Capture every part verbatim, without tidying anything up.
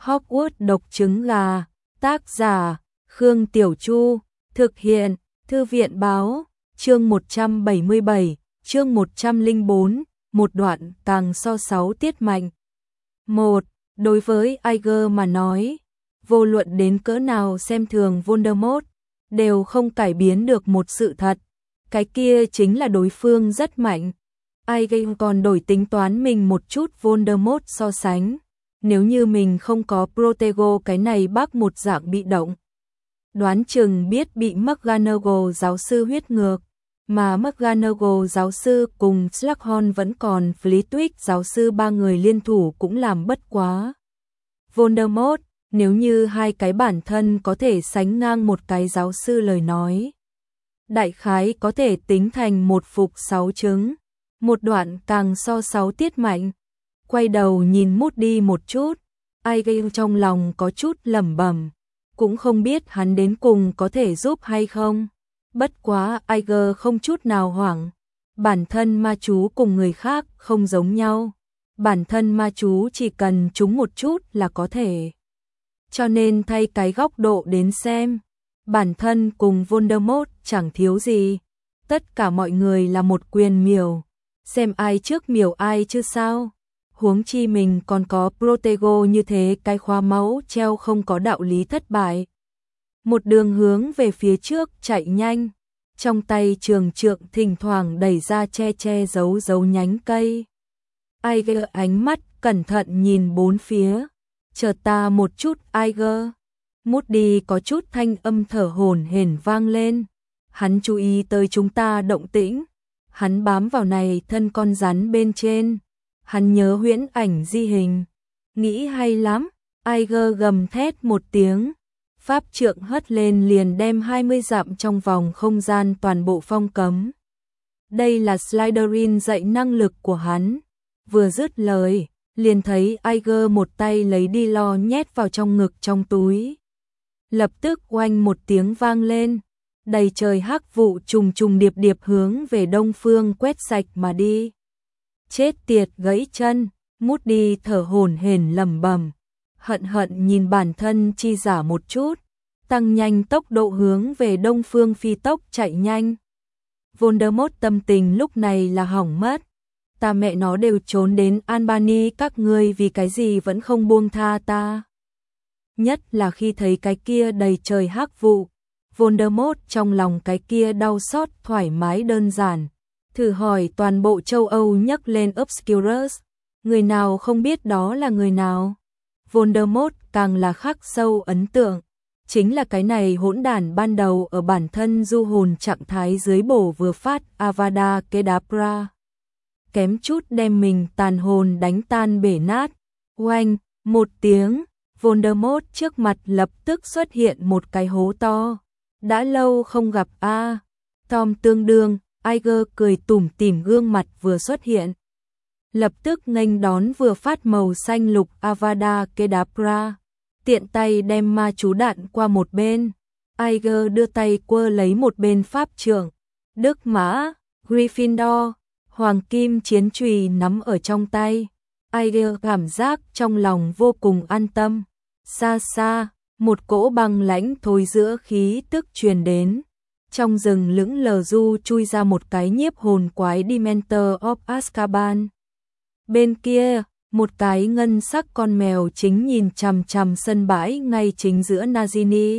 Hogwarts độc trứng gà, tác giả, Khương Tiểu Chu, thực hiện, Thư viện báo, chương một trăm bảy mươi bảy, chương một trăm lẻ bốn, một đoạn càng so sáu tiết mạnh. một. Đối với Iger mà nói, vô luận đến cỡ nào xem thường Voldemort, đều không cải biến được một sự thật, cái kia chính là đối phương rất mạnh. Iger còn đổi tính toán mình một chút Voldemort so sánh, nếu như mình không có Protego cái này bác một dạng bị động, đoán chừng biết bị McGonagall giáo sư huyết ngược, mà McGonagall giáo sư cùng Slughorn vẫn còn Flitwick giáo sư ba người liên thủ cũng làm bất quá. Voldemort, nếu như hai cái bản thân có thể sánh ngang một cái giáo sư lời nói, đại khái có thể tính thành một phục sáu trứng, một đoạn càng so sáu tiết mạnh. Quay đầu nhìn Moody một chút, Iger trong lòng có chút lẩm bẩm, cũng không biết hắn đến cùng có thể giúp hay không. Bất quá Iger không chút nào hoảng, bản thân ma chú cùng người khác không giống nhau, bản thân ma chú chỉ cần trúng một chút là có thể. Cho nên thay cái góc độ đến xem, bản thân cùng Voldemort chẳng thiếu gì, tất cả mọi người là một quyền miểu, xem ai trước miểu ai chứ sao. Huống chi mình còn có Protego như thế, cái khóa máu treo không có đạo lý thất bại. Một đường hướng về phía trước chạy nhanh, trong tay trường trượng thỉnh thoảng đẩy ra che che giấu giấu nhánh cây. Iger ánh mắt cẩn thận nhìn bốn phía, chờ ta một chút Iger. Moody có chút thanh âm thở hổn hển vang lên, hắn chú ý tới chúng ta động tĩnh, hắn bám vào này thân con rắn bên trên. Hắn nhớ huyễn ảnh di hình, nghĩ hay lắm. Iger gầm thét một tiếng, pháp trượng hất lên liền đem hai mươi dặm trong vòng không gian toàn bộ phong cấm. Đây là Slytherin dạy năng lực của hắn. Vừa dứt lời, liền thấy Iger một tay lấy đi lo nhét vào trong ngực trong túi. Lập tức oanh một tiếng vang lên, đầy trời hắc vụ trùng trùng điệp điệp hướng về đông phương quét sạch mà đi. Chết tiệt, gãy chân. Moody thở hổn hển lẩm bẩm, hận hận nhìn bản thân chi giả một chút, tăng nhanh tốc độ hướng về đông phương phi tốc chạy nhanh. Voldemort tâm tình lúc này là hỏng mất, ta mẹ nó đều trốn đến Albany, các ngươi vì cái gì vẫn không buông tha ta. Nhất là khi thấy cái kia đầy trời hắc vụ, Voldemort trong lòng cái kia đau xót thoải mái đơn giản. Thử hỏi toàn bộ châu Âu nhắc lên Obscurus, người nào không biết đó là người nào. Voldemort càng là khắc sâu ấn tượng, chính là cái này hỗn đản ban đầu ở bản thân du hồn trạng thái dưới bổ vừa phát Avada Kedavra, kém chút đem mình tàn hồn đánh tan bể nát. Oanh, một tiếng, Voldemort trước mặt lập tức xuất hiện một cái hố to. Đã lâu không gặp a. Tom tương đương. Iger cười tủm tỉm gương mặt vừa xuất hiện, lập tức nghênh đón vừa phát màu xanh lục Avada Kedavra, tiện tay đem ma chú đạn qua một bên. Iger đưa tay quơ lấy một bên pháp trượng, Đức Mã, Gryffindor, hoàng kim chiến chùy nắm ở trong tay. Iger cảm giác trong lòng vô cùng an tâm. Xa xa, một cỗ băng lãnh thối giữa khí tức truyền đến. Trong rừng lững lờ du chui ra một cái nhiếp hồn quái Dementor of Azkaban. Bên kia, một cái ngân sắc con mèo chính nhìn chằm chằm sân bãi ngay chính giữa Nagini.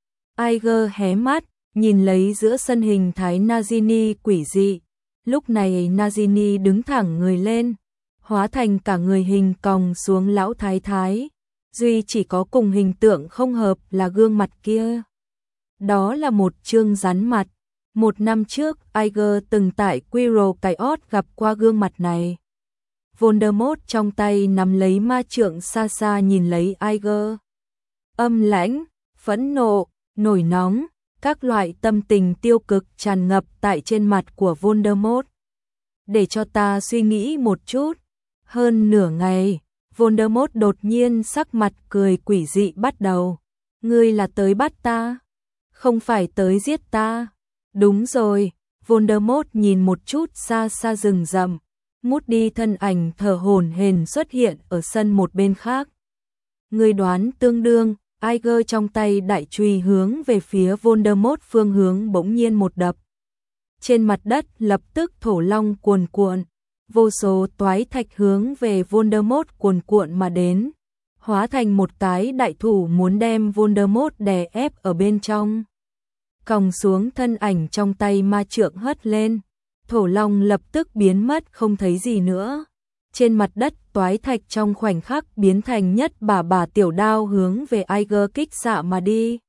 Iger hé mắt, nhìn lấy giữa sân hình thái Nagini quỷ dị. Lúc này Nagini đứng thẳng người lên, hóa thành cả người hình còng xuống lão thái thái. Duy chỉ có cùng hình tượng không hợp là gương mặt kia. Đó là một trương rắn mặt. Một năm trước, Iger từng tại Quirrell Chaos gặp qua gương mặt này. Voldemort trong tay nắm lấy ma trượng xa xa nhìn lấy Iger. Âm lãnh, phẫn nộ, nổi nóng, các loại tâm tình tiêu cực tràn ngập tại trên mặt của Voldemort. Để cho ta suy nghĩ một chút. Hơn nửa ngày, Voldemort đột nhiên sắc mặt cười quỷ dị bắt đầu. Ngươi là tới bắt ta? Không phải tới giết ta. Đúng rồi. Voldemort nhìn một chút xa xa rừng rậm. Moody thân ảnh thở hổn hển xuất hiện ở sân một bên khác. Người đoán tương đương, Iger trong tay đại chùy hướng về phía Voldemort phương hướng bỗng nhiên một đập. Trên mặt đất lập tức thổ long cuồn cuộn, vô số toái thạch hướng về Voldemort cuồn cuộn mà đến, hóa thành một cái đại thủ muốn đem Voldemort đè ép ở bên trong. Còng xuống thân ảnh trong tay ma trượng hất lên, thổ long lập tức biến mất không thấy gì nữa. Trên mặt đất toái thạch trong khoảnh khắc biến thành nhất bà bà tiểu đao hướng về Iger kích xạ mà đi.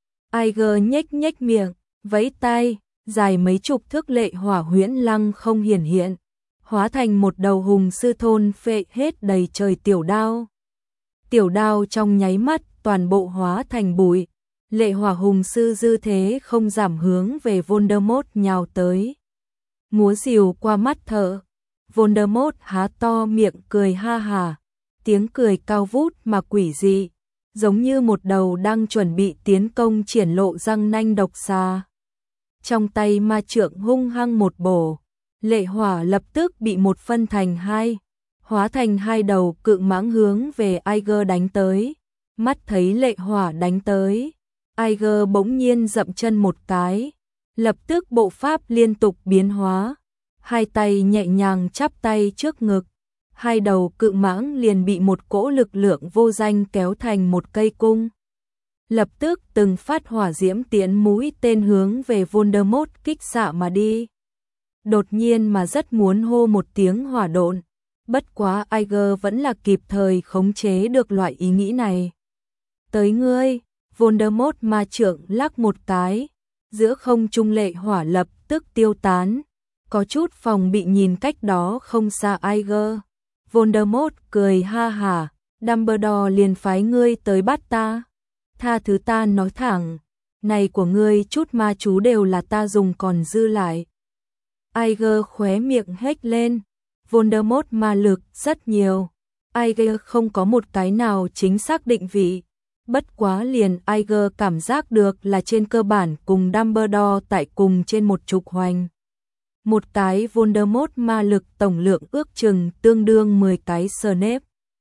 Iger nhếch nhếch miệng, vẫy tay, dài mấy chục thước lệ hỏa huyễn lăng không hiển hiện, hóa thành một đầu hùng sư thôn phệ hết đầy trời tiểu đao. Tiểu đao trong nháy mắt toàn bộ hóa thành bụi, lệ hỏa hùng sư dư thế không giảm hướng về Voldemort nhào tới. Múa rìu qua mắt thợ, Voldemort há to miệng cười ha hà, tiếng cười cao vút mà quỷ dị, giống như một đầu đang chuẩn bị tiến công triển lộ răng nanh độc xà. Trong tay ma trượng hung hăng một bổ, lệ hỏa lập tức bị một phân thành hai, hóa thành hai đầu cự mãng hướng về Iger đánh tới. Mắt thấy lệ hỏa đánh tới, Iger bỗng nhiên dậm chân một cái, lập tức bộ pháp liên tục biến hóa, hai tay nhẹ nhàng chắp tay trước ngực, hai đầu cự mãng liền bị một cỗ lực lượng vô danh kéo thành một cây cung. Lập tức từng phát hỏa diễm tiến mũi tên hướng về Voldemort kích xạ mà đi. Đột nhiên mà rất muốn hô một tiếng hỏa độn, bất quá Iger vẫn là kịp thời khống chế được loại ý nghĩ này. Tới ngươi, Voldemort ma trượng lắc một cái, giữa không trung lệ hỏa lập tức tiêu tán, có chút phòng bị nhìn cách đó không xa Iger. Voldemort cười ha hả, Dumbledore liền phái ngươi tới bắt ta. Tha thứ ta nói thẳng, này của ngươi chút ma chú đều là ta dùng còn dư lại. Iger khóe miệng hếch lên, Voldemort ma lực rất nhiều, Iger không có một cái nào chính xác định vị. Bất quá liền Iger cảm giác được là trên cơ bản cùng Dumbledore tại cùng trên một trục hoành. Một cái Voldemort ma lực tổng lượng ước chừng tương đương mười cái Snape.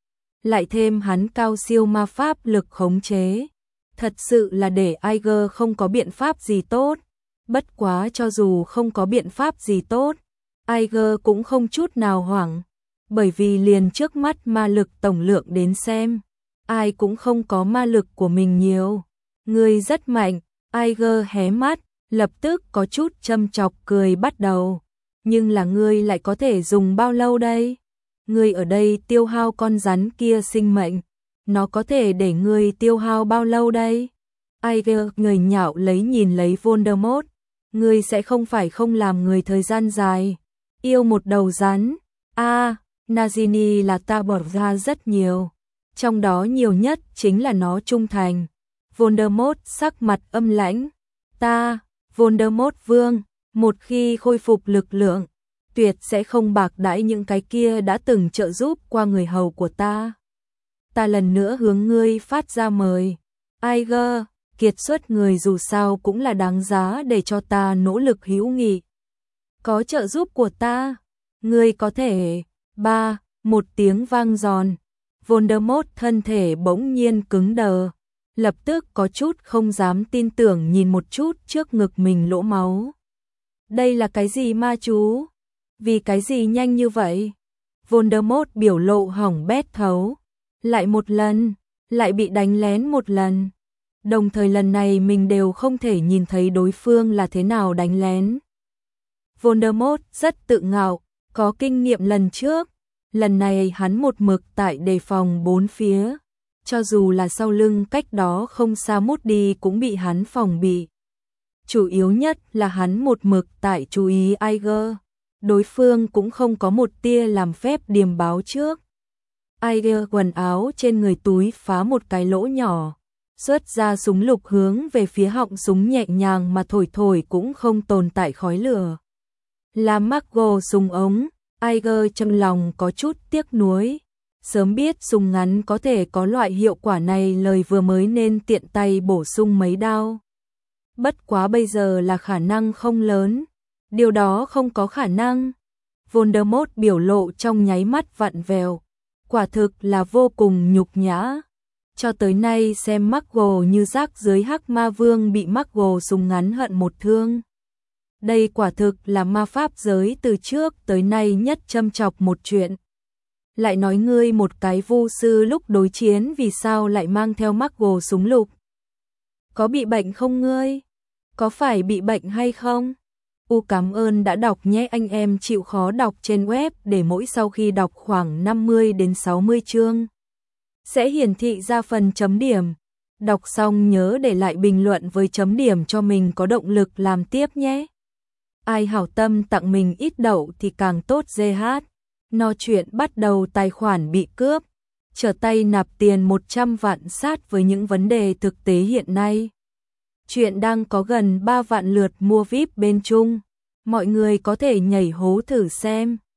Lại thêm hắn cao siêu ma pháp lực khống chế. Thật sự là để Iger không có biện pháp gì tốt. Bất quá cho dù không có biện pháp gì tốt, Iger cũng không chút nào hoảng. Bởi vì liền trước mắt ma lực tổng lượng đến xem, ai cũng không có ma lực của mình nhiều. Ngươi rất mạnh, Iger hé mắt, lập tức có chút châm chọc cười bắt đầu. Nhưng là ngươi lại có thể dùng bao lâu đây? Ngươi ở đây tiêu hao con rắn kia sinh mệnh, nó có thể để ngươi tiêu hao bao lâu đây? Iger người nhạo lấy nhìn lấy Voldemort, ngươi sẽ không phải không làm người thời gian dài, yêu một đầu rắn. A, à, Nagini là ta bỏ ra rất nhiều, trong đó nhiều nhất chính là nó trung thành. Voldemort sắc mặt âm lãnh, ta, Voldemort vương, một khi khôi phục lực lượng, tuyệt sẽ không bạc đãi những cái kia đã từng trợ giúp qua người hầu của ta. Ta lần nữa hướng ngươi phát ra mời. Iger, kiệt xuất người dù sao cũng là đáng giá để cho ta nỗ lực hữu nghị. Có trợ giúp của ta, ngươi có thể. Ba, một tiếng vang giòn, Voldemort thân thể bỗng nhiên cứng đờ, lập tức có chút không dám tin tưởng nhìn một chút trước ngực mình lỗ máu. Đây là cái gì ma chú? Vì cái gì nhanh như vậy? Voldemort biểu lộ hỏng bét thấu. Lại một lần, lại bị đánh lén một lần. Đồng thời lần này mình đều không thể nhìn thấy đối phương là thế nào đánh lén. Voldemort rất tự ngạo, có kinh nghiệm lần trước. Lần này hắn một mực tại đề phòng bốn phía. Cho dù là sau lưng cách đó không xa mút đi cũng bị hắn phòng bị. Chủ yếu nhất là hắn một mực tại chú ý Iger. Đối phương cũng không có một tia làm phép điềm báo trước. Iger quần áo trên người túi phá một cái lỗ nhỏ, xuất ra súng lục hướng về phía họng súng nhẹ nhàng mà thổi thổi cũng không tồn tại khói lửa. Là Margot súng ống, Iger trong lòng có chút tiếc nuối. Sớm biết súng ngắn có thể có loại hiệu quả này lời vừa mới nên tiện tay bổ sung mấy đao. Bất quá bây giờ là khả năng không lớn. Điều đó không có khả năng. Voldemort biểu lộ trong nháy mắt vặn vẹo. Quả thực là vô cùng nhục nhã. cho tới nay xem Marvel như rác dưới Hắc Ma Vương bị Marvel súng ngắn hận một thương. Đây quả thực là ma pháp giới từ trước tới nay nhất châm chọc một chuyện. Lại nói ngươi một cái vu sư lúc đối chiến vì sao lại mang theo Marvel súng lục? Có bị bệnh không ngươi? Có phải bị bệnh hay không? U cảm ơn đã đọc nhé, anh em chịu khó đọc trên web để mỗi sau khi đọc khoảng năm mươi đến sáu mươi chương sẽ hiển thị ra phần chấm điểm. Đọc xong nhớ để lại bình luận với chấm điểm cho mình có động lực làm tiếp nhé. Ai hảo tâm tặng mình ít đậu thì càng tốt. giê hát. No chuyện bắt đầu tài khoản bị cướp, trở tay nạp tiền một trăm vạn sát với những vấn đề thực tế hiện nay. Chuyện đang có gần ba vạn lượt mua víp bên Trung. Mọi người có thể nhảy hố thử xem.